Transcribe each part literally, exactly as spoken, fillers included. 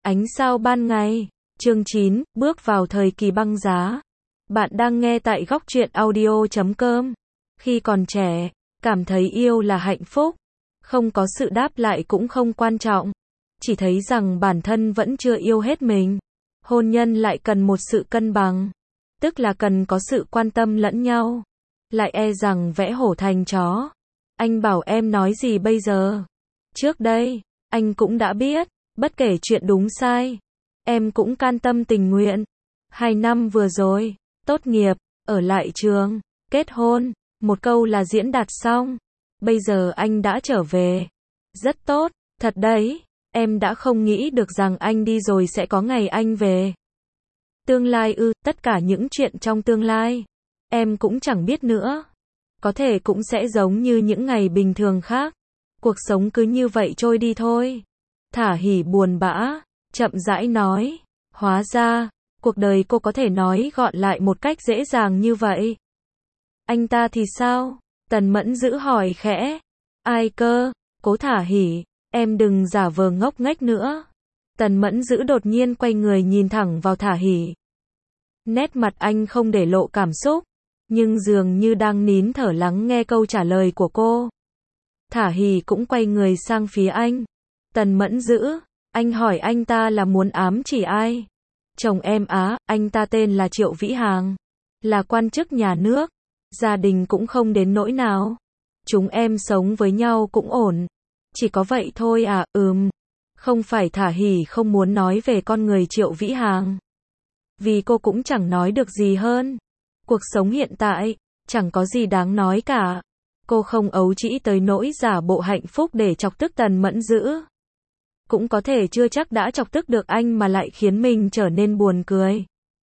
Ánh sao ban ngày. Chương chín, bước vào thời kỳ băng giá. Bạn đang nghe tại góc truyện audio chấm com. Khi còn trẻ, cảm thấy yêu là hạnh phúc. Không có sự đáp lại cũng không quan trọng. Chỉ thấy rằng bản thân vẫn chưa yêu hết mình. Hôn nhân lại cần một sự cân bằng. Tức là cần có sự quan tâm lẫn nhau. Lại e rằng vẽ hổ thành chó. Anh bảo em nói gì bây giờ? Trước đây, anh cũng đã biết. Bất kể chuyện đúng sai, em cũng can tâm tình nguyện. Hai năm vừa rồi, tốt nghiệp, ở lại trường, kết hôn, một câu là diễn đạt xong. Bây giờ anh đã trở về. Rất tốt, thật đấy, em đã không nghĩ được rằng anh đi rồi sẽ có ngày anh về. Tương lai ư, tất cả những chuyện trong tương lai, em cũng chẳng biết nữa. Có thể cũng sẽ giống như những ngày bình thường khác. Cuộc sống cứ như vậy trôi đi thôi. Thả Hỉ buồn bã, chậm rãi nói. Hóa ra, cuộc đời cô có thể nói gọn lại một cách dễ dàng như vậy. Anh ta thì sao? Tần Mẫn Dữ hỏi khẽ. Ai cơ? Cố Thả Hỉ, em đừng giả vờ ngốc nghếch nữa. Tần Mẫn Dữ đột nhiên quay người nhìn thẳng vào Thả Hỉ. Nét mặt anh không để lộ cảm xúc, nhưng dường như đang nín thở lắng nghe câu trả lời của cô. Thả Hỉ cũng quay người sang phía anh. Tần Mẫn Dữ, anh hỏi anh ta là muốn ám chỉ ai? Chồng em á, anh ta tên là Triệu Vĩ Hàng, là quan chức nhà nước, gia đình cũng không đến nỗi nào. Chúng em sống với nhau cũng ổn. Chỉ có vậy thôi à? Ừm. Không phải Thả Hỉ không muốn nói về con người Triệu Vĩ Hàng. Vì cô cũng chẳng nói được gì hơn. Cuộc sống hiện tại, chẳng có gì đáng nói cả. Cô không ấu trĩ tới nỗi giả bộ hạnh phúc để chọc tức Tần Mẫn Dữ. Cũng có thể chưa chắc đã chọc tức được anh mà lại khiến mình trở nên buồn cười.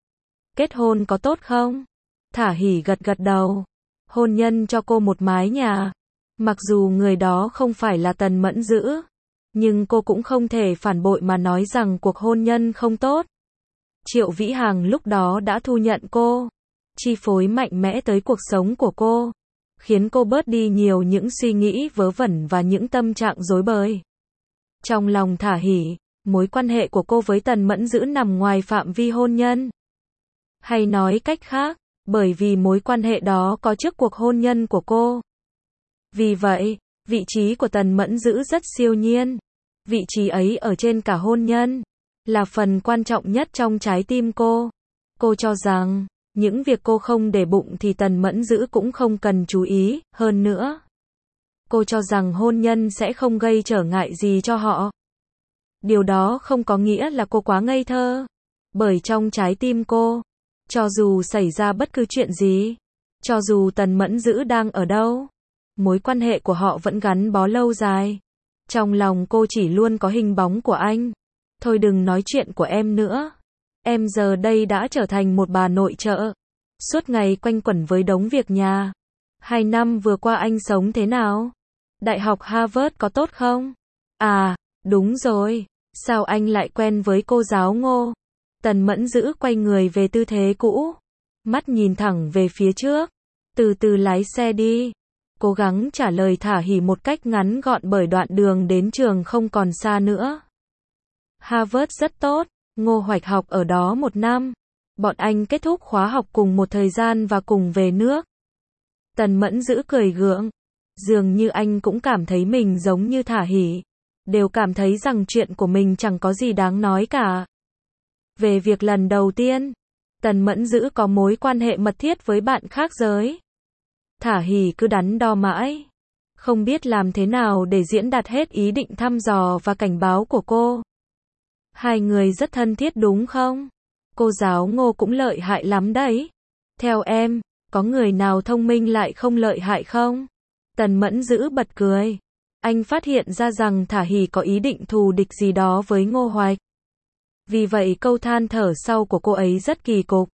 Kết hôn có tốt không? Thả Hỉ gật gật đầu. Hôn nhân cho cô một mái nhà. Mặc dù người đó không phải là Tần Mẫn Dữ, nhưng cô cũng không thể phản bội mà nói rằng cuộc hôn nhân không tốt. Triệu Vĩ Hàng lúc đó đã thu nhận cô, chi phối mạnh mẽ tới cuộc sống của cô, khiến cô bớt đi nhiều những suy nghĩ vớ vẩn và những tâm trạng rối bời. Trong lòng Thả Hỉ, mối quan hệ của cô với Tần Mẫn Dữ nằm ngoài phạm vi hôn nhân. Hay nói cách khác, bởi vì mối quan hệ đó có trước cuộc hôn nhân của cô. Vì vậy, vị trí của Tần Mẫn Dữ rất siêu nhiên. Vị trí ấy ở trên cả hôn nhân, là phần quan trọng nhất trong trái tim cô. Cô cho rằng, những việc cô không để bụng thì Tần Mẫn Dữ cũng không cần chú ý, hơn nữa. Cô cho rằng hôn nhân sẽ không gây trở ngại gì cho họ. Điều đó không có nghĩa là cô quá ngây thơ. Bởi trong trái tim cô, cho dù xảy ra bất cứ chuyện gì, cho dù Tần Mẫn Dữ đang ở đâu, mối quan hệ của họ vẫn gắn bó lâu dài. Trong lòng cô chỉ luôn có hình bóng của anh. Thôi đừng nói chuyện của em nữa. Em giờ đây đã trở thành một bà nội trợ. Suốt ngày quanh quẩn với đống việc nhà. Hai năm vừa qua anh sống thế nào? Đại học Harvard có tốt không? À, đúng rồi. Sao anh lại quen với cô giáo Ngô? Tần Mẫn Dữ quay người về tư thế cũ. Mắt nhìn thẳng về phía trước. Từ từ lái xe đi. Cố gắng trả lời Thả Hỉ một cách ngắn gọn bởi đoạn đường đến trường không còn xa nữa. Harvard rất tốt. Ngô Hoạch học ở đó một năm. Bọn anh kết thúc khóa học cùng một thời gian và cùng về nước. Tần Mẫn Dữ cười gượng. Dường như anh cũng cảm thấy mình giống như Thả Hỉ. Đều cảm thấy rằng chuyện của mình chẳng có gì đáng nói cả. Về việc lần đầu tiên, Tần Mẫn Dữ có mối quan hệ mật thiết với bạn khác giới. Thả Hỉ cứ đắn đo mãi. Không biết làm thế nào để diễn đạt hết ý định thăm dò và cảnh báo của cô. Hai người rất thân thiết đúng không? Cô giáo Ngô cũng lợi hại lắm đấy. Theo em, có người nào thông minh lại không lợi hại không? Tần Mẫn Dữ bật cười. Anh phát hiện ra rằng Thả Hỉ có ý định thù địch gì đó với Ngô Hoạch. Vì vậy câu than thở sau của cô ấy rất kỳ cục.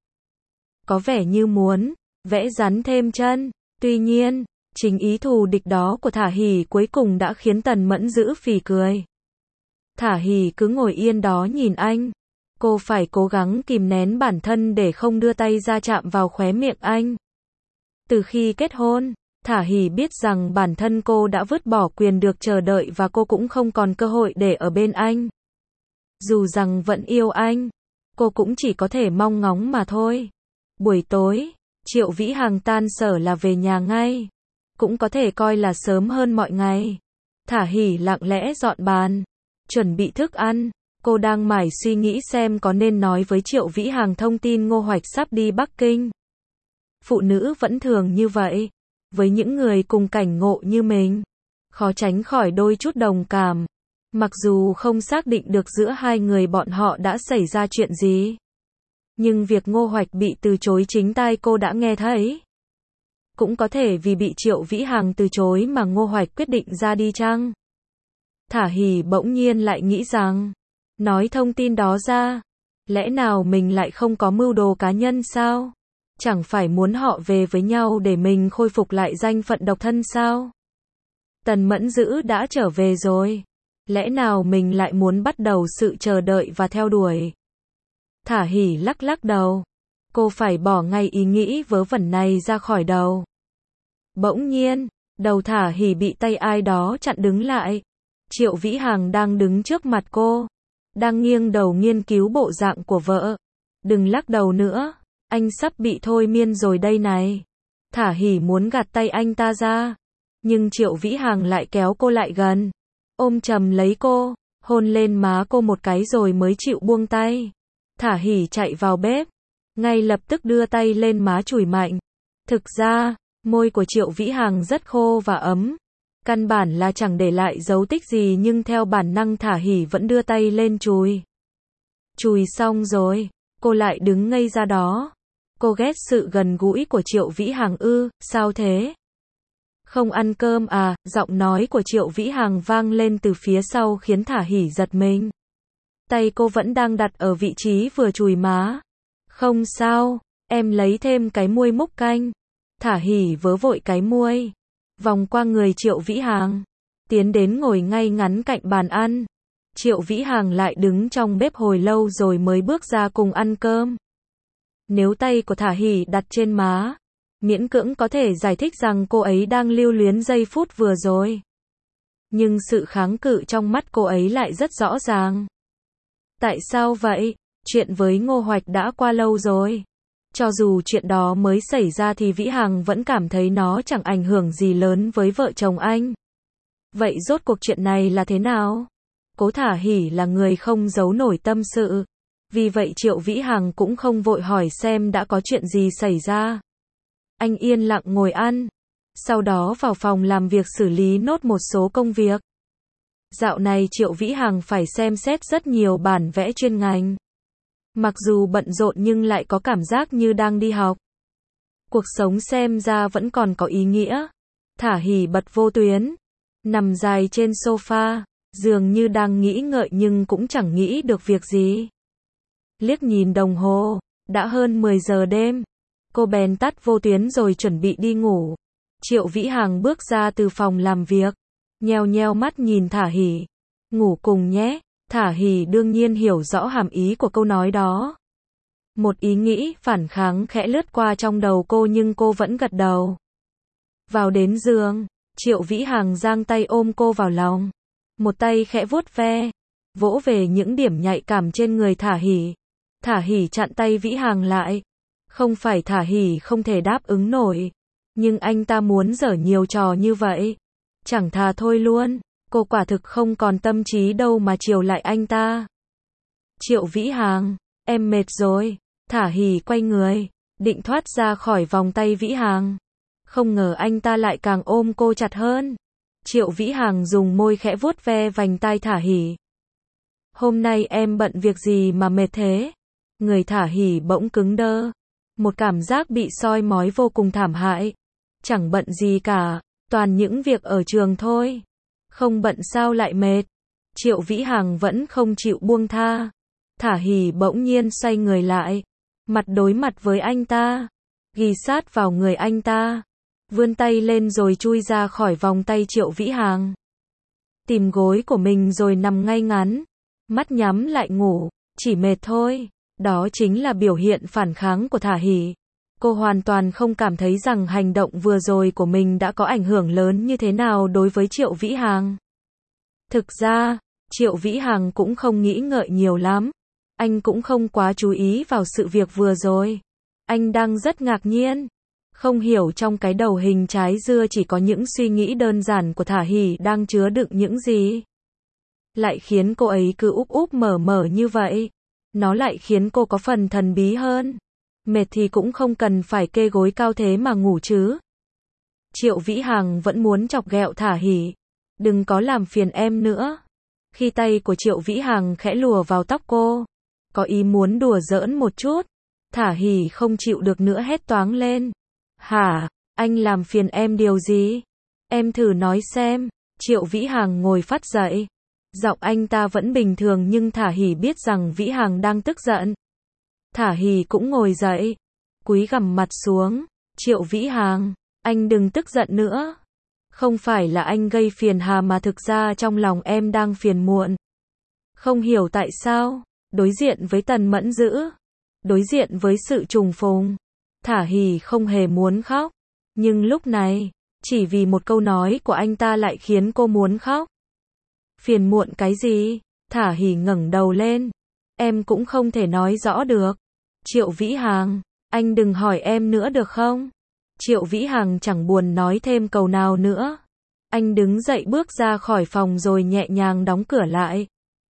Có vẻ như muốn vẽ rắn thêm chân. Tuy nhiên, chính ý thù địch đó của Thả Hỉ cuối cùng đã khiến Tần Mẫn Dữ phì cười. Thả Hỉ cứ ngồi yên đó nhìn anh. Cô phải cố gắng kìm nén bản thân để không đưa tay ra chạm vào khóe miệng anh. Từ khi kết hôn, Thả Hỉ biết rằng bản thân cô đã vứt bỏ quyền được chờ đợi và cô cũng không còn cơ hội để ở bên anh. Dù rằng vẫn yêu anh, cô cũng chỉ có thể mong ngóng mà thôi. Buổi tối, Triệu Vĩ Hằng tan sở là về nhà ngay. Cũng có thể coi là sớm hơn mọi ngày. Thả Hỉ lặng lẽ dọn bàn, chuẩn bị thức ăn. Cô đang mải suy nghĩ xem có nên nói với Triệu Vĩ Hằng thông tin Ngô Hoạch sắp đi Bắc Kinh. Phụ nữ vẫn thường như vậy. Với những người cùng cảnh ngộ như mình, khó tránh khỏi đôi chút đồng cảm. Mặc dù không xác định được giữa hai người bọn họ đã xảy ra chuyện gì. Nhưng việc Ngô Hoạch bị từ chối chính tai cô đã nghe thấy. Cũng có thể vì bị Triệu Vĩ Hằng từ chối mà Ngô Hoạch quyết định ra đi chăng? Thả Hỉ bỗng nhiên lại nghĩ rằng, nói thông tin đó ra, lẽ nào mình lại không có mưu đồ cá nhân sao? Chẳng phải muốn họ về với nhau để mình khôi phục lại danh phận độc thân sao? Tần Mẫn Dữ đã trở về rồi. Lẽ nào mình lại muốn bắt đầu sự chờ đợi và theo đuổi? Thả Hỉ lắc lắc đầu. Cô phải bỏ ngay ý nghĩ vớ vẩn này ra khỏi đầu. Bỗng nhiên, đầu Thả Hỉ bị tay ai đó chặn đứng lại. Triệu Vĩ Hằng đang đứng trước mặt cô, đang nghiêng đầu nghiên cứu bộ dạng của vợ. Đừng lắc đầu nữa, anh sắp bị thôi miên rồi đây này. Thả Hỉ muốn gạt tay anh ta ra, nhưng Triệu Vĩ Hằng lại kéo cô lại gần, ôm chầm lấy cô, hôn lên má cô một cái rồi mới chịu buông tay. Thả Hỉ chạy vào bếp, ngay lập tức đưa tay lên má chùi mạnh. Thực ra, môi của Triệu Vĩ Hằng rất khô và ấm, căn bản là chẳng để lại dấu tích gì, nhưng theo bản năng Thả Hỉ vẫn đưa tay lên chùi. Chùi xong rồi, cô lại đứng ngây ra đó. Cô ghét sự gần gũi của Triệu Vĩ Hằng ư? Sao thế? Không ăn cơm à? Giọng nói của Triệu Vĩ Hằng vang lên từ phía sau khiến Thả Hỉ giật mình. Tay cô vẫn đang đặt ở vị trí vừa chùi má. Không sao, em lấy thêm cái muôi múc canh. Thả Hỉ vớ vội cái muôi, vòng qua người Triệu Vĩ Hằng, tiến đến ngồi ngay ngắn cạnh bàn ăn. Triệu Vĩ Hằng lại đứng trong bếp hồi lâu rồi mới bước ra cùng ăn cơm. Nếu tay của Thả Hỉ đặt trên má, miễn cưỡng có thể giải thích rằng cô ấy đang lưu luyến giây phút vừa rồi. Nhưng sự kháng cự trong mắt cô ấy lại rất rõ ràng. Tại sao vậy? Chuyện với Ngô Hoạch đã qua lâu rồi. Cho dù chuyện đó mới xảy ra thì Vĩ Hằng vẫn cảm thấy nó chẳng ảnh hưởng gì lớn với vợ chồng anh. Vậy rốt cuộc chuyện này là thế nào? Cố Thả Hỉ là người không giấu nổi tâm sự. Vì vậy Triệu Vĩ Hằng cũng không vội hỏi xem đã có chuyện gì xảy ra. Anh yên lặng ngồi ăn, sau đó vào phòng làm việc xử lý nốt một số công việc. Dạo này Triệu Vĩ Hằng phải xem xét rất nhiều bản vẽ chuyên ngành. Mặc dù bận rộn nhưng lại có cảm giác như đang đi học. Cuộc sống xem ra vẫn còn có ý nghĩa. Thả Hỉ bật vô tuyến, nằm dài trên sofa, dường như đang nghĩ ngợi nhưng cũng chẳng nghĩ được việc gì. Liếc nhìn đồng hồ, đã hơn mười giờ đêm. Cô bèn tắt vô tuyến rồi chuẩn bị đi ngủ. Triệu Vĩ Hằng bước ra từ phòng làm việc, nheo nheo mắt nhìn Thả Hỉ. Ngủ cùng nhé. Thả Hỉ đương nhiên hiểu rõ hàm ý của câu nói đó. Một ý nghĩ phản kháng khẽ lướt qua trong đầu cô nhưng cô vẫn gật đầu. Vào đến giường, Triệu Vĩ Hằng giang tay ôm cô vào lòng. Một tay khẽ vuốt ve, vỗ về những điểm nhạy cảm trên người Thả Hỉ. Thả Hỉ chặn tay Vĩ Hằng lại. Không phải Thả Hỉ không thể đáp ứng nổi, nhưng anh ta muốn giở nhiều trò như vậy. Chẳng thà thôi luôn. Cô quả thực không còn tâm trí đâu mà chiều lại anh ta. Triệu Vĩ Hằng, em mệt rồi. Thả Hỉ quay người, định thoát ra khỏi vòng tay Vĩ Hằng. Không ngờ anh ta lại càng ôm cô chặt hơn. Triệu Vĩ Hằng dùng môi khẽ vuốt ve vành tai Thả Hỉ. Hôm nay em bận việc gì mà mệt thế? Người Thả Hỉ bỗng cứng đơ. Một cảm giác bị soi mói vô cùng thảm hại. Chẳng bận gì cả, toàn những việc ở trường thôi. Không bận sao lại mệt? Triệu Vĩ Hằng vẫn không chịu buông tha. Thả Hỉ bỗng nhiên xoay người lại, mặt đối mặt với anh ta, ghì sát vào người anh ta, vươn tay lên rồi chui ra khỏi vòng tay Triệu Vĩ Hằng. Tìm gối của mình rồi nằm ngay ngắn, mắt nhắm lại ngủ, chỉ mệt thôi. Đó chính là biểu hiện phản kháng của Thả Hỉ. Cô hoàn toàn không cảm thấy rằng hành động vừa rồi của mình đã có ảnh hưởng lớn như thế nào đối với Triệu Vĩ Hằng. Thực ra, Triệu Vĩ Hằng cũng không nghĩ ngợi nhiều lắm. Anh cũng không quá chú ý vào sự việc vừa rồi. Anh đang rất ngạc nhiên. Không hiểu trong cái đầu hình trái dưa chỉ có những suy nghĩ đơn giản của Thả Hỉ đang chứa đựng những gì. Lại khiến cô ấy cứ úp úp mở mở như vậy. Nó lại khiến cô có phần thần bí hơn. Mệt thì cũng không cần phải kê gối cao thế mà ngủ chứ. Triệu Vĩ Hằng vẫn muốn chọc ghẹo Thả Hỉ. Đừng có làm phiền em nữa. Khi tay của Triệu Vĩ Hằng khẽ lùa vào tóc cô, có ý muốn đùa giỡn một chút. Thả Hỉ không chịu được nữa hét toáng lên. Hả, anh làm phiền em điều gì? Em thử nói xem. Triệu Vĩ Hằng ngồi phắt dậy. Giọng anh ta vẫn bình thường nhưng Thả Hỉ biết rằng Vĩ Hằng đang tức giận. Thả Hỉ cũng ngồi dậy, cúi gằm mặt xuống. Triệu Vĩ Hằng, anh đừng tức giận nữa. Không phải là anh gây phiền hà mà thực ra trong lòng em đang phiền muộn. Không hiểu tại sao, đối diện với Tần Mẫn Dữ, đối diện với sự trùng phùng, Thả Hỉ không hề muốn khóc. Nhưng lúc này, chỉ vì một câu nói của anh ta lại khiến cô muốn khóc. Phiền muộn cái gì? Thả Hỉ ngẩng đầu lên. Em cũng không thể nói rõ được. Triệu Vĩ Hằng, anh đừng hỏi em nữa được không? Triệu Vĩ Hằng chẳng buồn nói thêm câu nào nữa. Anh đứng dậy bước ra khỏi phòng rồi nhẹ nhàng đóng cửa lại.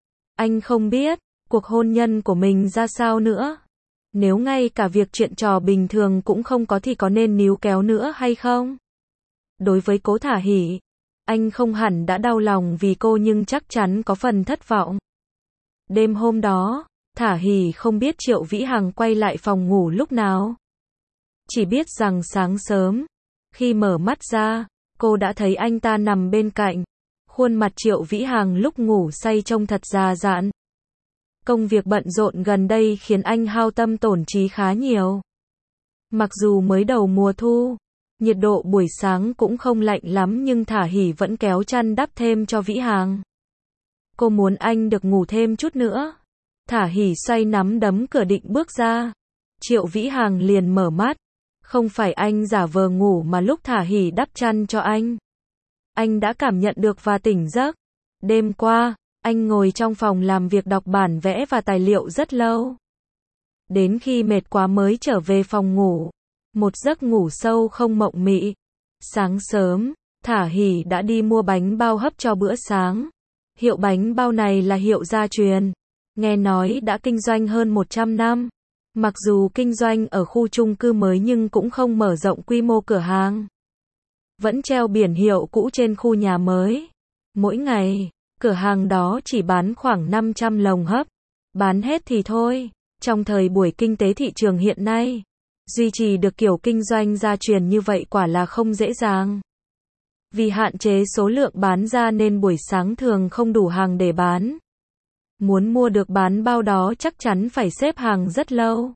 Anh không biết cuộc hôn nhân của mình ra sao nữa. Nếu ngay cả việc chuyện trò bình thường cũng không có thì có nên níu kéo nữa hay không? Đối với Cố Thả Hỉ, anh không hẳn đã đau lòng vì cô nhưng chắc chắn có phần thất vọng. Đêm hôm đó, Thả Hỉ không biết Triệu Vĩ Hằng quay lại phòng ngủ lúc nào. Chỉ biết rằng sáng sớm, khi mở mắt ra, cô đã thấy anh ta nằm bên cạnh. Khuôn mặt Triệu Vĩ Hằng lúc ngủ say trông thật già dặn. Công việc bận rộn gần đây khiến anh hao tâm tổn trí khá nhiều. Mặc dù mới đầu mùa thu, nhiệt độ buổi sáng cũng không lạnh lắm nhưng Thả Hỉ vẫn kéo chăn đắp thêm cho Vĩ Hằng. Cô muốn anh được ngủ thêm chút nữa. Thả Hỉ xoay nắm đấm cửa định bước ra. Triệu Vĩ Hằng liền mở mắt. Không phải anh giả vờ ngủ mà lúc Thả Hỉ đắp chăn cho anh, anh đã cảm nhận được và tỉnh giấc. Đêm qua, anh ngồi trong phòng làm việc đọc bản vẽ và tài liệu rất lâu. Đến khi mệt quá mới trở về phòng ngủ. Một giấc ngủ sâu không mộng mị. Sáng sớm, Thả Hỉ đã đi mua bánh bao hấp cho bữa sáng. Hiệu bánh bao này là hiệu gia truyền. Nghe nói đã kinh doanh hơn một trăm năm. Mặc dù kinh doanh ở khu chung cư mới nhưng cũng không mở rộng quy mô cửa hàng. Vẫn treo biển hiệu cũ trên khu nhà mới. Mỗi ngày, cửa hàng đó chỉ bán khoảng năm trăm lồng hấp. Bán hết thì thôi. Trong thời buổi kinh tế thị trường hiện nay, duy trì được kiểu kinh doanh gia truyền như vậy quả là không dễ dàng. Vì hạn chế số lượng bán ra nên buổi sáng thường không đủ hàng để bán. Muốn mua được bán bao đó chắc chắn phải xếp hàng rất lâu.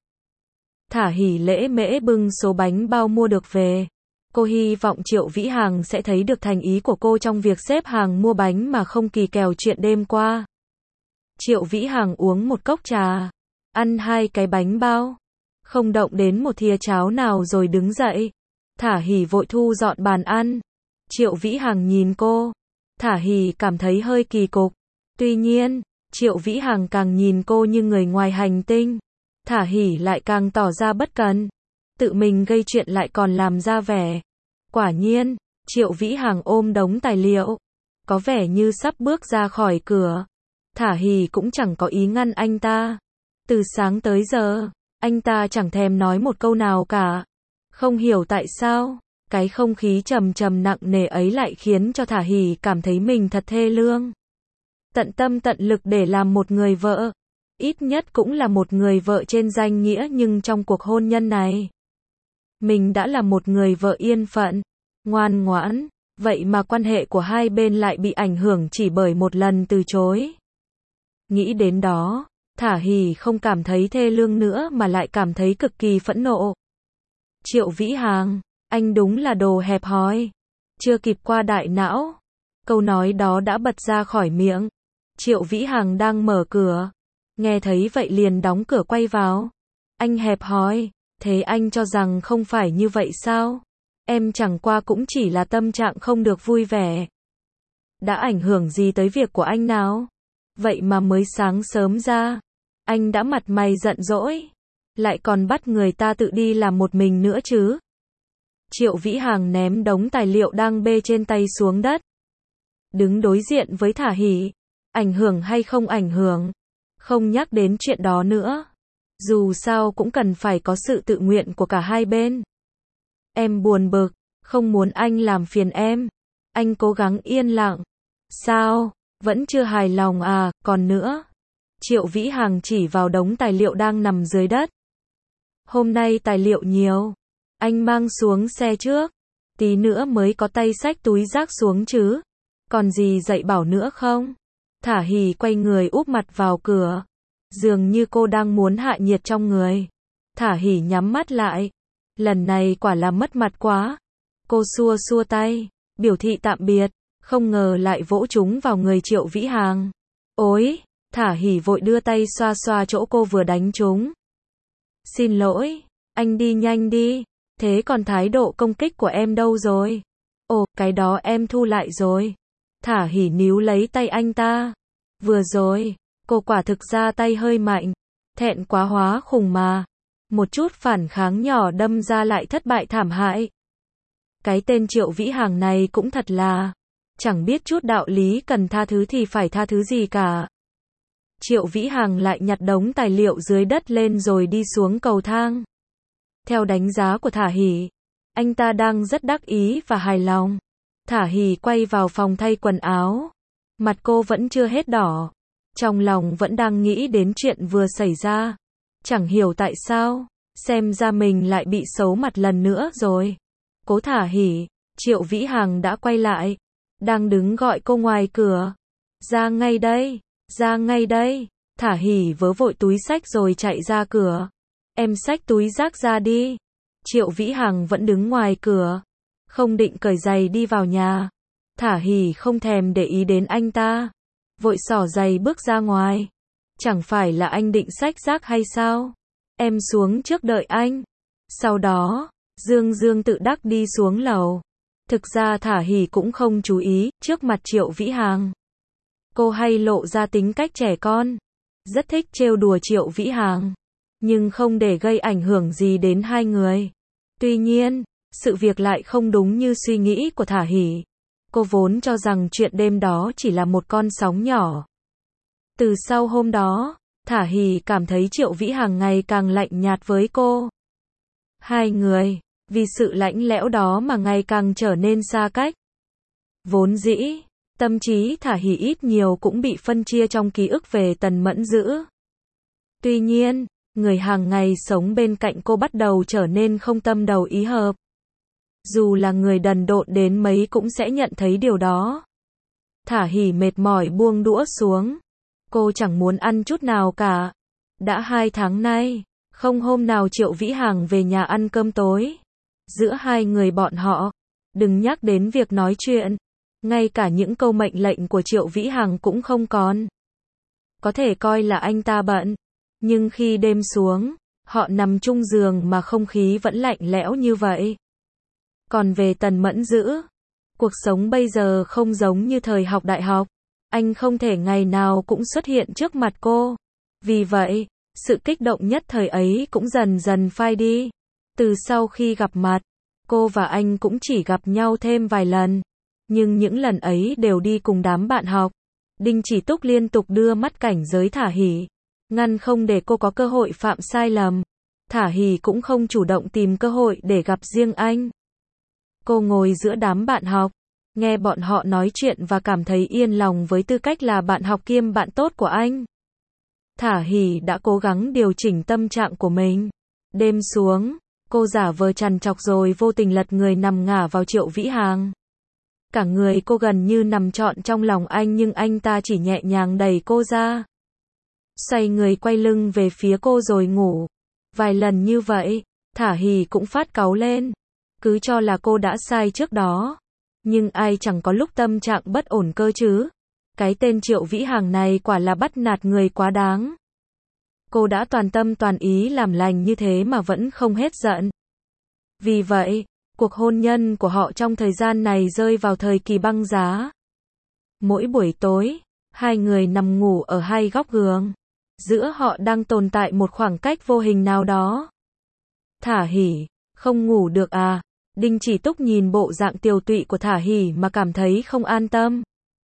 Thả Hỉ lễ mễ bưng số bánh bao mua được về. Cô hy vọng Triệu Vĩ Hằng sẽ thấy được thành ý của cô trong việc xếp hàng mua bánh mà không kỳ kèo chuyện đêm qua. Triệu Vĩ Hằng uống một cốc trà, ăn hai cái bánh bao, không động đến một thìa cháo nào rồi đứng dậy. Thả Hỉ vội thu dọn bàn ăn. Triệu Vĩ Hằng nhìn cô. Thả Hỉ cảm thấy hơi kỳ cục. Tuy nhiên, Triệu Vĩ Hằng càng nhìn cô như người ngoài hành tinh. Thả Hỉ lại càng tỏ ra bất cần. Tự mình gây chuyện lại còn làm ra vẻ. Quả nhiên, Triệu Vĩ Hằng ôm đống tài liệu. Có vẻ như sắp bước ra khỏi cửa. Thả Hỉ cũng chẳng có ý ngăn anh ta. Từ sáng tới giờ, anh ta chẳng thèm nói một câu nào cả. Không hiểu tại sao, cái không khí trầm trầm nặng nề ấy lại khiến cho Thả Hỉ cảm thấy mình thật thê lương. Tận tâm tận lực để làm một người vợ. Ít nhất cũng là một người vợ trên danh nghĩa nhưng trong cuộc hôn nhân này, mình đã là một người vợ yên phận, ngoan ngoãn. Vậy mà quan hệ của hai bên lại bị ảnh hưởng chỉ bởi một lần từ chối. Nghĩ đến đó, Thả Hỉ không cảm thấy thê lương nữa mà lại cảm thấy cực kỳ phẫn nộ. Triệu Vĩ Hằng, anh đúng là đồ hẹp hòi. Chưa kịp qua đại não, câu nói đó đã bật ra khỏi miệng. Triệu Vĩ Hằng đang mở cửa, nghe thấy vậy liền đóng cửa quay vào. Anh hẹp hòi, thế anh cho rằng không phải như vậy sao? Em chẳng qua cũng chỉ là tâm trạng không được vui vẻ. Đã ảnh hưởng gì tới việc của anh nào? Vậy mà mới sáng sớm ra, anh đã mặt mày giận dỗi, lại còn bắt người ta tự đi làm một mình nữa chứ. Triệu Vĩ Hằng ném đống tài liệu đang bê trên tay xuống đất. Đứng đối diện với Thả Hỉ, ảnh hưởng hay không ảnh hưởng, không nhắc đến chuyện đó nữa. Dù sao cũng cần phải có sự tự nguyện của cả hai bên. Em buồn bực, không muốn anh làm phiền em. Anh cố gắng yên lặng. Sao, vẫn chưa hài lòng à, còn nữa. Triệu Vĩ Hằng chỉ vào đống tài liệu đang nằm dưới đất. Hôm nay tài liệu nhiều, anh mang xuống xe trước, tí nữa mới có tay xách túi rác xuống chứ. Còn gì dạy bảo nữa không? Thả Hỉ quay người úp mặt vào cửa. Dường như cô đang muốn hạ nhiệt trong người. Thả Hỉ nhắm mắt lại. Lần này quả là mất mặt quá. Cô xua xua tay, biểu thị tạm biệt, không ngờ lại vỗ chúng vào người Triệu Vĩ Hằng. Ôi, Thả Hỉ vội đưa tay xoa xoa chỗ cô vừa đánh trúng. Xin lỗi, anh đi nhanh đi, thế còn thái độ công kích của em đâu rồi? Ồ, cái đó em thu lại rồi. Thả Hỉ níu lấy tay anh ta. Vừa rồi, cô quả thực ra tay hơi mạnh, thẹn quá hóa khùng mà. Một chút phản kháng nhỏ đâm ra lại thất bại thảm hại. Cái tên Triệu Vĩ Hằng này cũng thật là, chẳng biết chút đạo lý cần tha thứ thì phải tha thứ gì cả. Triệu Vĩ Hằng lại nhặt đống tài liệu dưới đất lên rồi đi xuống cầu thang. Theo đánh giá của Thả Hỉ, anh ta đang rất đắc ý và hài lòng. Thả Hỉ quay vào phòng thay quần áo. Mặt cô vẫn chưa hết đỏ. Trong lòng vẫn đang nghĩ đến chuyện vừa xảy ra. Chẳng hiểu tại sao, xem ra mình lại bị xấu mặt lần nữa rồi. Cố Thả Hỉ, Triệu Vĩ Hằng đã quay lại. Đang đứng gọi cô ngoài cửa. Ra ngay đây, ra ngay đây. Thả Hỉ vớ vội túi xách rồi chạy ra cửa. Em xách túi rác ra đi. Triệu Vĩ Hằng vẫn đứng ngoài cửa. Không định cởi giày đi vào nhà. Thả Hỉ không thèm để ý đến anh ta. Vội xỏ giày bước ra ngoài. Chẳng phải là anh định xách rác hay sao? Em xuống trước đợi anh. Sau đó, Dương Dương tự đắc đi xuống lầu. Thực ra Thả Hỉ cũng không chú ý, trước mặt Triệu Vĩ Hằng. Cô hay lộ ra tính cách trẻ con. Rất thích trêu đùa Triệu Vĩ Hằng. Nhưng không để gây ảnh hưởng gì đến hai người. Tuy nhiên, sự việc lại không đúng như suy nghĩ của Thả Hỉ. Cô vốn cho rằng chuyện đêm đó chỉ là một con sóng nhỏ. Từ sau hôm đó, Thả Hỉ cảm thấy Triệu Vĩ Hằng ngày càng lạnh nhạt với cô. Hai người, vì sự lạnh lẽo đó mà ngày càng trở nên xa cách. Vốn dĩ, tâm trí Thả Hỉ ít nhiều cũng bị phân chia trong ký ức về Tần Mẫn Dữ. Tuy nhiên, người hàng ngày sống bên cạnh cô bắt đầu trở nên không tâm đầu ý hợp. Dù là người đần độn đến mấy cũng sẽ nhận thấy điều đó. Thả Hỉ mệt mỏi buông đũa xuống. Cô chẳng muốn ăn chút nào cả. Đã hai tháng nay, không hôm nào Triệu Vĩ Hằng về nhà ăn cơm tối. Giữa hai người bọn họ, đừng nhắc đến việc nói chuyện. Ngay cả những câu mệnh lệnh của Triệu Vĩ Hằng cũng không còn. Có thể coi là anh ta bận. Nhưng khi đêm xuống, họ nằm chung giường mà không khí vẫn lạnh lẽo như vậy. Còn về Tần Mẫn Dữ, cuộc sống bây giờ không giống như thời học đại học. Anh không thể ngày nào cũng xuất hiện trước mặt cô. Vì vậy, sự kích động nhất thời ấy cũng dần dần phai đi. Từ sau khi gặp mặt, cô và anh cũng chỉ gặp nhau thêm vài lần. Nhưng những lần ấy đều đi cùng đám bạn học. Đinh Chỉ Túc liên tục đưa mắt cảnh giới Thả Hỉ, ngăn không để cô có cơ hội phạm sai lầm. Thả Hỉ cũng không chủ động tìm cơ hội để gặp riêng anh. Cô ngồi giữa đám bạn học, nghe bọn họ nói chuyện và cảm thấy yên lòng với tư cách là bạn học kiêm bạn tốt của anh. Thả Hỉ đã cố gắng điều chỉnh tâm trạng của mình. Đêm xuống, cô giả vờ trằn trọc rồi vô tình lật người nằm ngả vào Triệu Vĩ Hằng. Cả người cô gần như nằm trọn trong lòng anh nhưng anh ta chỉ nhẹ nhàng đẩy cô ra. Xoay người quay lưng về phía cô rồi ngủ. Vài lần như vậy, Thả Hỉ cũng phát cáu lên. Cứ cho là cô đã sai trước đó. Nhưng ai chẳng có lúc tâm trạng bất ổn cơ chứ. Cái tên Triệu Vĩ Hằng này quả là bắt nạt người quá đáng. Cô đã toàn tâm toàn ý làm lành như thế mà vẫn không hết giận. Vì vậy, cuộc hôn nhân của họ trong thời gian này rơi vào thời kỳ băng giá. Mỗi buổi tối, Hai người nằm ngủ ở hai góc giường. Giữa họ đang tồn tại một khoảng cách vô hình nào đó. Thả Hỉ, không ngủ được à? Đinh Chỉ Túc nhìn bộ dạng tiều tụy của Thả Hỉ mà cảm thấy không an tâm.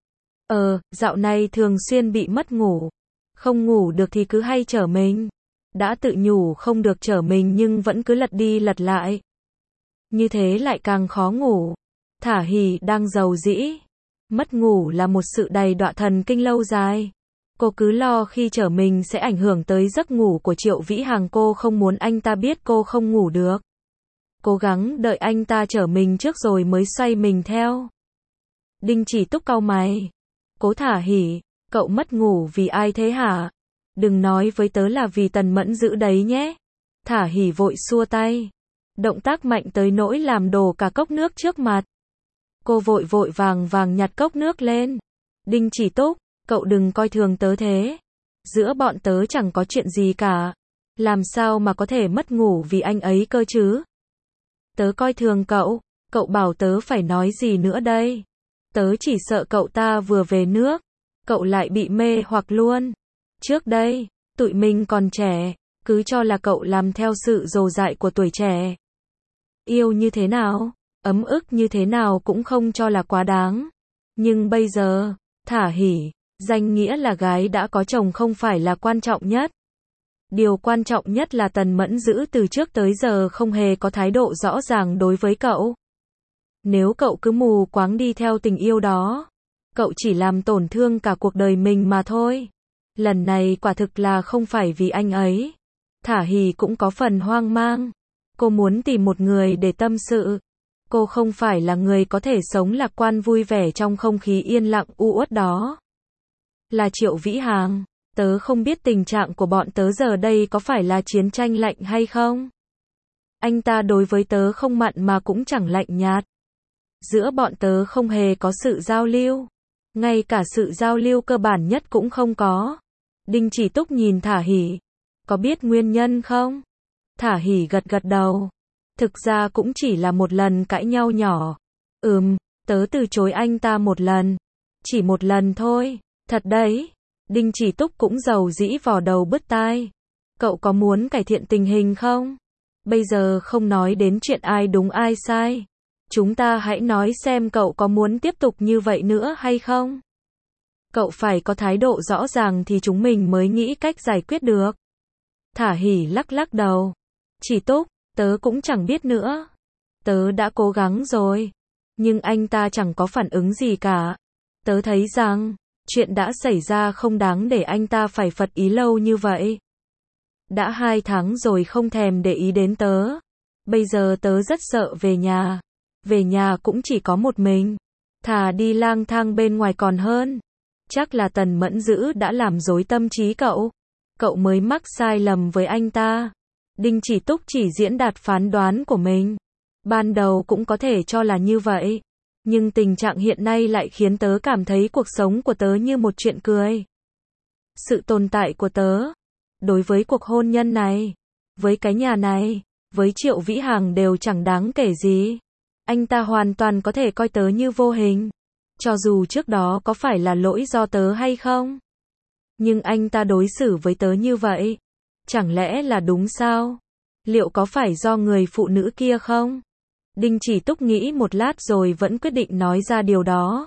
Ờ, dạo này thường xuyên bị mất ngủ. Không ngủ được thì cứ hay trở mình. Đã tự nhủ không được trở mình nhưng vẫn cứ lật đi lật lại. Như thế lại càng khó ngủ. Thả Hỉ đang rầu rĩ. Mất ngủ là một sự đầy đọa thần kinh lâu dài. Cô cứ lo khi trở mình sẽ ảnh hưởng tới giấc ngủ của Triệu Vĩ Hằng, cô không muốn anh ta biết cô không ngủ được. Cố gắng đợi anh ta trở mình trước rồi mới xoay mình theo. Đinh Chỉ Túc cau mày. Cố Thả Hỉ, cậu mất ngủ vì ai thế hả? Đừng nói với tớ là vì Tần Mẫn Dữ đấy nhé. Thả Hỉ vội xua tay. Động tác mạnh tới nỗi làm đổ cả cốc nước trước mặt. Cô vội vội vàng vàng nhặt cốc nước lên. Đinh Chỉ Túc, cậu đừng coi thường tớ thế. Giữa bọn tớ chẳng có chuyện gì cả. Làm sao mà có thể mất ngủ vì anh ấy cơ chứ? Tớ coi thường cậu, cậu bảo tớ phải nói gì nữa đây? Tớ chỉ sợ cậu ta vừa về nước, cậu lại bị mê hoặc luôn. Trước đây, tụi mình còn trẻ, cứ cho là cậu làm theo sự dồ dại của tuổi trẻ. Yêu như thế nào, ấm ức như thế nào cũng không cho là quá đáng. Nhưng bây giờ, Thả Hỉ, danh nghĩa là gái đã có chồng không phải là quan trọng nhất. Điều quan trọng nhất là Tần Mẫn Dữ từ trước tới giờ không hề có thái độ rõ ràng đối với cậu. Nếu cậu cứ mù quáng đi theo tình yêu đó, cậu chỉ làm tổn thương cả cuộc đời mình mà thôi. Lần này quả thực là không phải vì anh ấy. Thả Hỉ cũng có phần hoang mang. Cô muốn tìm một người để tâm sự. Cô không phải là người có thể sống lạc quan vui vẻ trong không khí yên lặng u uất đó. Là Triệu Vĩ Hằng. Tớ không biết tình trạng của bọn tớ giờ đây có phải là chiến tranh lạnh hay không. Anh ta đối với tớ không mặn mà cũng chẳng lạnh nhạt. Giữa bọn tớ không hề có sự giao lưu. Ngay cả sự giao lưu cơ bản nhất cũng không có. Đinh Chỉ Túc nhìn Thả Hỉ. Có biết nguyên nhân không? Thả Hỉ gật gật đầu. Thực ra cũng chỉ là một lần cãi nhau nhỏ. Ừm, tớ từ chối anh ta một lần. Chỉ một lần thôi. Thật đấy. Đinh Chỉ Túc cũng rầu rĩ vò đầu bứt tai. Cậu có muốn cải thiện tình hình không? Bây giờ không nói đến chuyện ai đúng ai sai. Chúng ta hãy nói xem cậu có muốn tiếp tục như vậy nữa hay không? Cậu phải có thái độ rõ ràng thì chúng mình mới nghĩ cách giải quyết được. Thả Hỉ lắc lắc đầu. Chỉ Túc, tớ cũng chẳng biết nữa. Tớ đã cố gắng rồi. Nhưng anh ta chẳng có phản ứng gì cả. Tớ thấy rằng, chuyện đã xảy ra không đáng để anh ta phải phật ý lâu như vậy. Đã hai tháng rồi không thèm để ý đến tớ. Bây giờ tớ rất sợ về nhà. Về nhà cũng chỉ có một mình. Thà đi lang thang bên ngoài còn hơn. Chắc là Tần Mẫn Dữ đã làm rối tâm trí cậu. Cậu mới mắc sai lầm với anh ta. Đinh Chỉ Túc chỉ diễn đạt phán đoán của mình. Ban đầu cũng có thể cho là như vậy. Nhưng tình trạng hiện nay lại khiến tớ cảm thấy cuộc sống của tớ như một chuyện cười. Sự tồn tại của tớ, đối với cuộc hôn nhân này, với cái nhà này, với Triệu Vĩ Hằng đều chẳng đáng kể gì. Anh ta hoàn toàn có thể coi tớ như vô hình. Cho dù trước đó có phải là lỗi do tớ hay không. Nhưng anh ta đối xử với tớ như vậy. Chẳng lẽ là đúng sao? Liệu có phải do người phụ nữ kia không? Đinh Chỉ Túc nghĩ một lát rồi vẫn quyết định nói ra điều đó.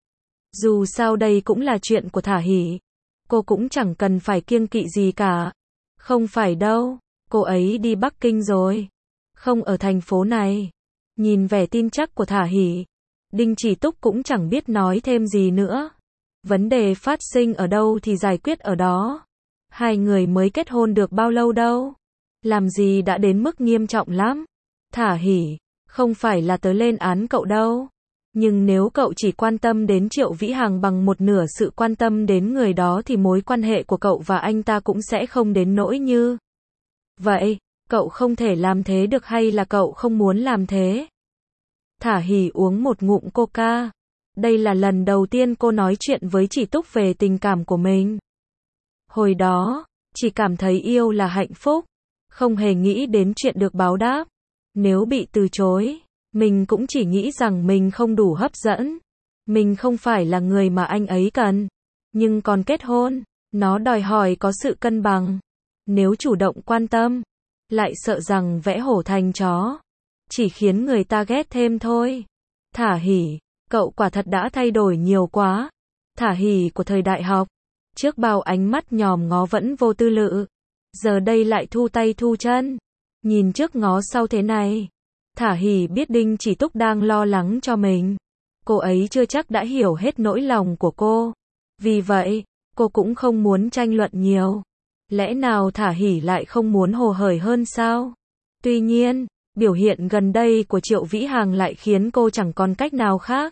Dù sao đây cũng là chuyện của Thả Hỉ. Cô cũng chẳng cần phải kiêng kỵ gì cả. Không phải đâu, cô ấy đi Bắc Kinh rồi. Không ở thành phố này. Nhìn vẻ tin chắc của Thả Hỉ, Đinh Chỉ Túc cũng chẳng biết nói thêm gì nữa. Vấn đề phát sinh ở đâu thì giải quyết ở đó. Hai người mới kết hôn được bao lâu đâu. Làm gì đã đến mức nghiêm trọng lắm. Thả Hỉ, không phải là tớ lên án cậu đâu. Nhưng nếu cậu chỉ quan tâm đến Triệu Vĩ Hằng bằng một nửa sự quan tâm đến người đó thì mối quan hệ của cậu và anh ta cũng sẽ không đến nỗi như vậy. Cậu không thể làm thế được hay là cậu không muốn làm thế? Thả Hỉ uống một ngụm coca. Đây là lần đầu tiên cô nói chuyện với Chỉ Túc về tình cảm của mình. Hồi đó, chỉ cảm thấy yêu là hạnh phúc. Không hề nghĩ đến chuyện được báo đáp. Nếu bị từ chối, mình cũng chỉ nghĩ rằng mình không đủ hấp dẫn. Mình không phải là người mà anh ấy cần. Nhưng còn kết hôn, nó đòi hỏi có sự cân bằng. Nếu chủ động quan tâm, lại sợ rằng vẽ hổ thành chó, chỉ khiến người ta ghét thêm thôi. Thả hỉ, cậu quả thật đã thay đổi nhiều quá. Thả hỉ của thời đại học, trước bao ánh mắt nhòm ngó vẫn vô tư lự, giờ đây lại thu tay thu chân, nhìn trước ngó sau thế này. Thả hỉ biết Đinh Chỉ Túc đang lo lắng cho mình. Cô ấy chưa chắc đã hiểu hết nỗi lòng của cô. Vì vậy, cô cũng không muốn tranh luận nhiều. Lẽ nào Thả hỉ lại không muốn hồ hởi hơn sao? Tuy nhiên, biểu hiện gần đây của Triệu Vĩ Hằng lại khiến cô chẳng còn cách nào khác.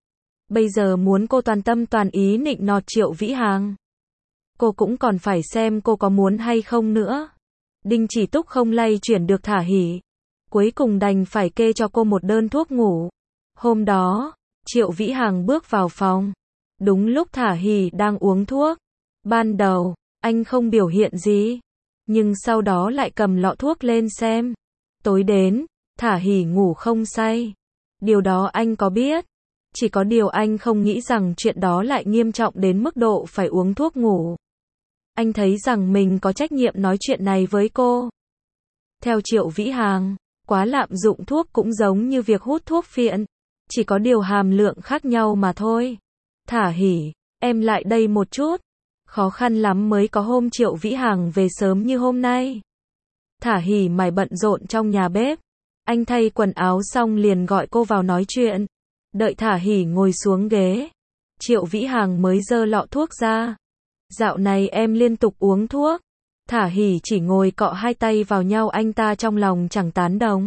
Bây giờ muốn cô toàn tâm toàn ý nịnh nọt Triệu Vĩ Hằng, cô cũng còn phải xem cô có muốn hay không nữa. Đinh Chỉ Túc không lay chuyển được Thả hỉ, cuối cùng đành phải kê cho cô một đơn thuốc ngủ. Hôm đó, Triệu Vĩ Hằng bước vào phòng, đúng lúc Thả hỉ đang uống thuốc. Ban đầu, anh không biểu hiện gì, nhưng sau đó lại cầm lọ thuốc lên xem. Tối đến, Thả hỉ ngủ không say. Điều đó anh có biết. Chỉ có điều anh không nghĩ rằng chuyện đó lại nghiêm trọng đến mức độ phải uống thuốc ngủ. Anh thấy rằng mình có trách nhiệm nói chuyện này với cô. Theo Triệu Vĩ Hằng, quá lạm dụng thuốc cũng giống như việc hút thuốc phiện, chỉ có điều hàm lượng khác nhau mà thôi. Thả hỉ, em lại đây một chút. Khó khăn lắm mới có hôm Triệu Vĩ Hằng về sớm như hôm nay. Thả hỉ mải bận rộn trong nhà bếp. Anh thay quần áo xong liền gọi cô vào nói chuyện. Đợi Thả hỉ ngồi xuống ghế, Triệu Vĩ Hằng mới giơ lọ thuốc ra. Dạo này em liên tục uống thuốc. Thả hỉ chỉ ngồi cọ hai tay vào nhau, anh ta trong lòng chẳng tán đồng.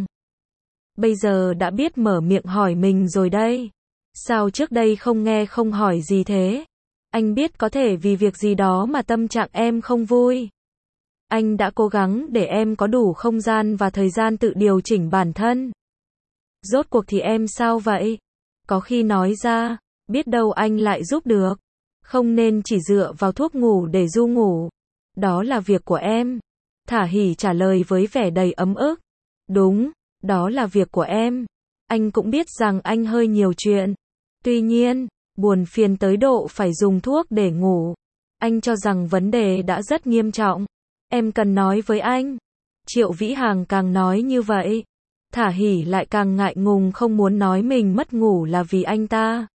Bây giờ đã biết mở miệng hỏi mình rồi đây. Sao trước đây không nghe không hỏi gì thế? Anh biết có thể vì việc gì đó mà tâm trạng em không vui. Anh đã cố gắng để em có đủ không gian và thời gian tự điều chỉnh bản thân. Rốt cuộc thì em sao vậy? Có khi nói ra, biết đâu anh lại giúp được. Không nên chỉ dựa vào thuốc ngủ để ru ngủ. Đó là việc của em. Thả hỉ trả lời với vẻ đầy ấm ức. Đúng, đó là việc của em. Anh cũng biết rằng anh hơi nhiều chuyện. Tuy nhiên, buồn phiền tới độ phải dùng thuốc để ngủ. Anh cho rằng vấn đề đã rất nghiêm trọng. Em cần nói với anh. Triệu Vĩ Hằng càng nói như vậy, Thả hỉ lại càng ngại ngùng, không muốn nói mình mất ngủ là vì anh ta.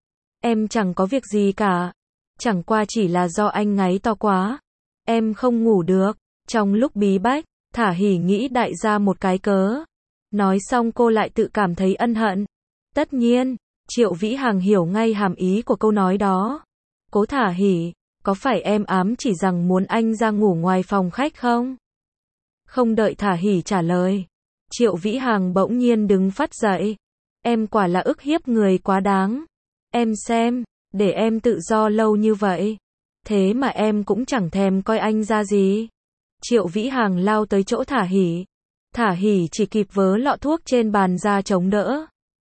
Em chẳng có việc gì cả. Chẳng qua chỉ là do anh ngáy to quá. Em không ngủ được. Trong lúc bí bách, Thả hỉ nghĩ đại ra một cái cớ. Nói xong cô lại tự cảm thấy ân hận. Tất nhiên, Triệu Vĩ Hằng hiểu ngay hàm ý của câu nói đó. Cố Thả hỉ, có phải em ám chỉ rằng muốn anh ra ngủ ngoài phòng khách không? Không đợi Thả hỉ trả lời, Triệu Vĩ Hằng bỗng nhiên đứng phắt dậy. Em quả là ức hiếp người quá đáng. Em xem, để em tự do lâu như vậy, thế mà em cũng chẳng thèm coi anh ra gì. Triệu Vĩ Hằng lao tới chỗ Thả hỉ. Thả hỉ chỉ kịp vớ lọ thuốc trên bàn ra chống đỡ.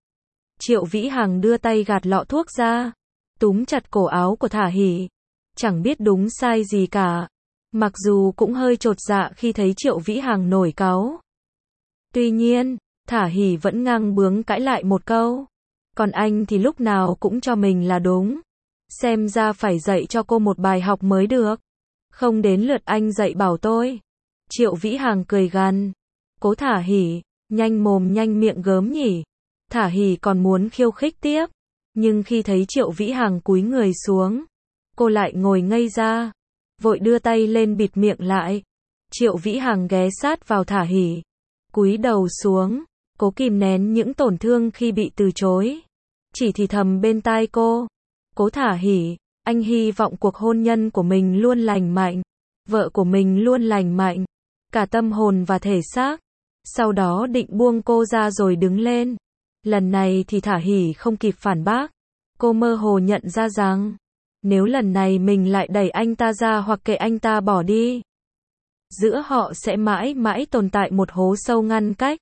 Triệu Vĩ Hằng đưa tay gạt lọ thuốc ra, túm chặt cổ áo của Thả hỉ. Chẳng biết đúng sai gì cả. Mặc dù cũng hơi chột dạ khi thấy Triệu Vĩ Hằng nổi cáu. Tuy nhiên, Thả hỉ vẫn ngang bướng cãi lại một câu. Còn anh thì lúc nào cũng cho mình là đúng. Xem ra phải dạy cho cô một bài học mới được. Không đến lượt anh dạy bảo tôi. Triệu Vĩ Hằng cười gằn. Cố Thả hỉ, nhanh mồm nhanh miệng gớm nhỉ. Thả hỉ còn muốn khiêu khích tiếp. Nhưng khi thấy Triệu Vĩ Hằng cúi người xuống, cô lại ngồi ngây ra. Vội đưa tay lên bịt miệng lại. Triệu Vĩ Hằng ghé sát vào Thả hỉ, cúi đầu xuống, cố kìm nén những tổn thương khi bị từ chối. Chỉ thì thầm bên tai cô. Cố Thả hỉ, anh hy vọng cuộc hôn nhân của mình luôn lành mạnh. Vợ của mình luôn lành mạnh. Cả tâm hồn và thể xác. Sau đó định buông cô ra rồi đứng lên. Lần này thì Thả hỉ không kịp phản bác. Cô mơ hồ nhận ra rằng, nếu lần này mình lại đẩy anh ta ra hoặc kệ anh ta bỏ đi, giữa họ sẽ mãi mãi tồn tại một hố sâu ngăn cách.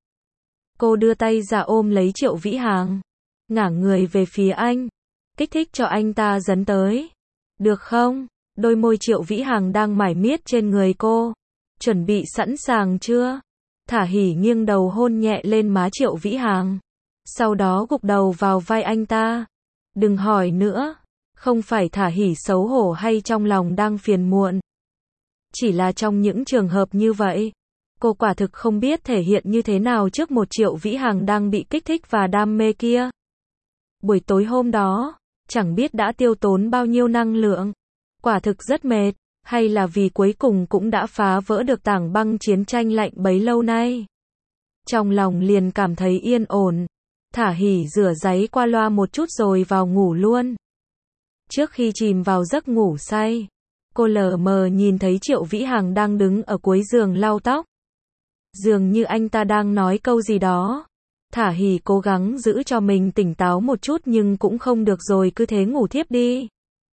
Cô đưa tay ra ôm lấy Triệu Vĩ Hằng, ngả người về phía anh, kích thích cho anh ta dấn tới. Được không? Đôi môi Triệu Vĩ Hằng đang mải miết trên người cô. Chuẩn bị sẵn sàng chưa? Thả hỉ nghiêng đầu hôn nhẹ lên má Triệu Vĩ Hằng, sau đó gục đầu vào vai anh ta. Đừng hỏi nữa. Không phải Thả Hỉ xấu hổ hay trong lòng đang phiền muộn. Chỉ là trong những trường hợp như vậy, cô quả thực không biết thể hiện như thế nào trước một Triệu Vĩ Hằng đang bị kích thích và đam mê kia. Buổi tối hôm đó, chẳng biết đã tiêu tốn bao nhiêu năng lượng. Quả thực rất mệt, hay là vì cuối cùng cũng đã phá vỡ được tảng băng chiến tranh lạnh bấy lâu nay. Trong lòng liền cảm thấy yên ổn. Thả Hỉ rửa ráy qua loa một chút rồi vào ngủ luôn. Trước khi chìm vào giấc ngủ say, cô lờ mờ nhìn thấy Triệu Vĩ Hằng đang đứng ở cuối giường lau tóc. Dường như anh ta đang nói câu gì đó. Thả Hỉ cố gắng giữ cho mình tỉnh táo một chút nhưng cũng không được rồi, cứ thế ngủ thiếp đi.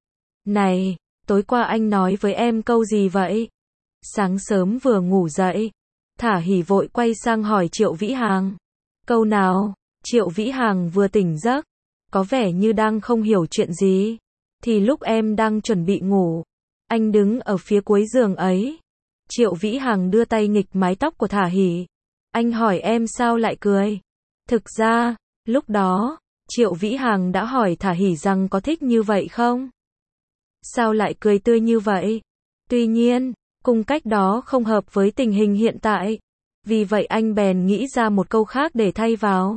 Này, tối qua anh nói với em câu gì vậy? Sáng sớm vừa ngủ dậy, Thả Hỉ vội quay sang hỏi Triệu Vĩ Hằng. Câu nào? Triệu Vĩ Hằng vừa tỉnh giấc, có vẻ như đang không hiểu chuyện gì. Thì lúc em đang chuẩn bị ngủ, anh đứng ở phía cuối giường ấy. Triệu Vĩ Hằng đưa tay nghịch mái tóc của Thả Hỉ. Anh hỏi em sao lại cười? Thực ra, lúc đó, Triệu Vĩ Hằng đã hỏi Thả Hỉ rằng có thích như vậy không? Sao lại cười tươi như vậy? Tuy nhiên, cung cách đó không hợp với tình hình hiện tại. Vì vậy anh bèn nghĩ ra một câu khác để thay vào.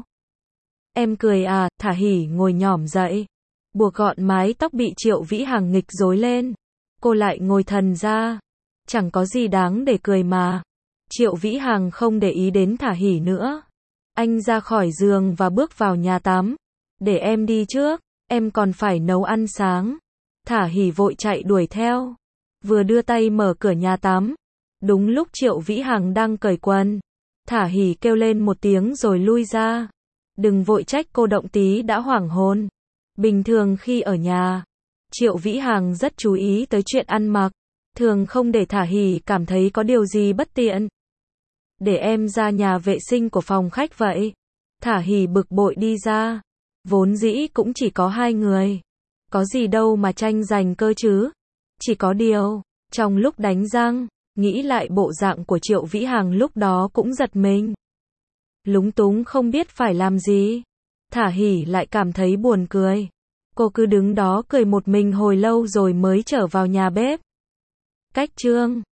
Em cười à? Thả Hỉ ngồi nhỏm dậy, buộc gọn mái tóc bị Triệu Vĩ Hằng nghịch rối lên. Cô lại ngồi thần ra. Chẳng có gì đáng để cười mà. Triệu Vĩ Hằng không để ý đến Thả Hỉ nữa. Anh ra khỏi giường và bước vào nhà tắm. Để em đi trước, em còn phải nấu ăn sáng. Thả Hỉ vội chạy đuổi theo. Vừa đưa tay mở cửa nhà tắm, đúng lúc Triệu Vĩ Hằng đang cởi quần, Thả Hỉ kêu lên một tiếng rồi lui ra. Đừng vội trách cô động tí đã hoảng hồn. Bình thường khi ở nhà, Triệu Vĩ Hằng rất chú ý tới chuyện ăn mặc, thường không để Thả Hỉ cảm thấy có điều gì bất tiện. Để em ra nhà vệ sinh của phòng khách vậy. Thả Hỉ bực bội đi ra. Vốn dĩ cũng chỉ có hai người. Có gì đâu mà tranh giành cơ chứ. Chỉ có điều, trong lúc đánh răng, nghĩ lại bộ dạng của Triệu Vĩ Hằng lúc đó cũng giật mình. Lúng túng không biết phải làm gì. Thả Hỉ lại cảm thấy buồn cười. Cô cứ đứng đó cười một mình hồi lâu rồi mới trở vào nhà bếp. Cách chương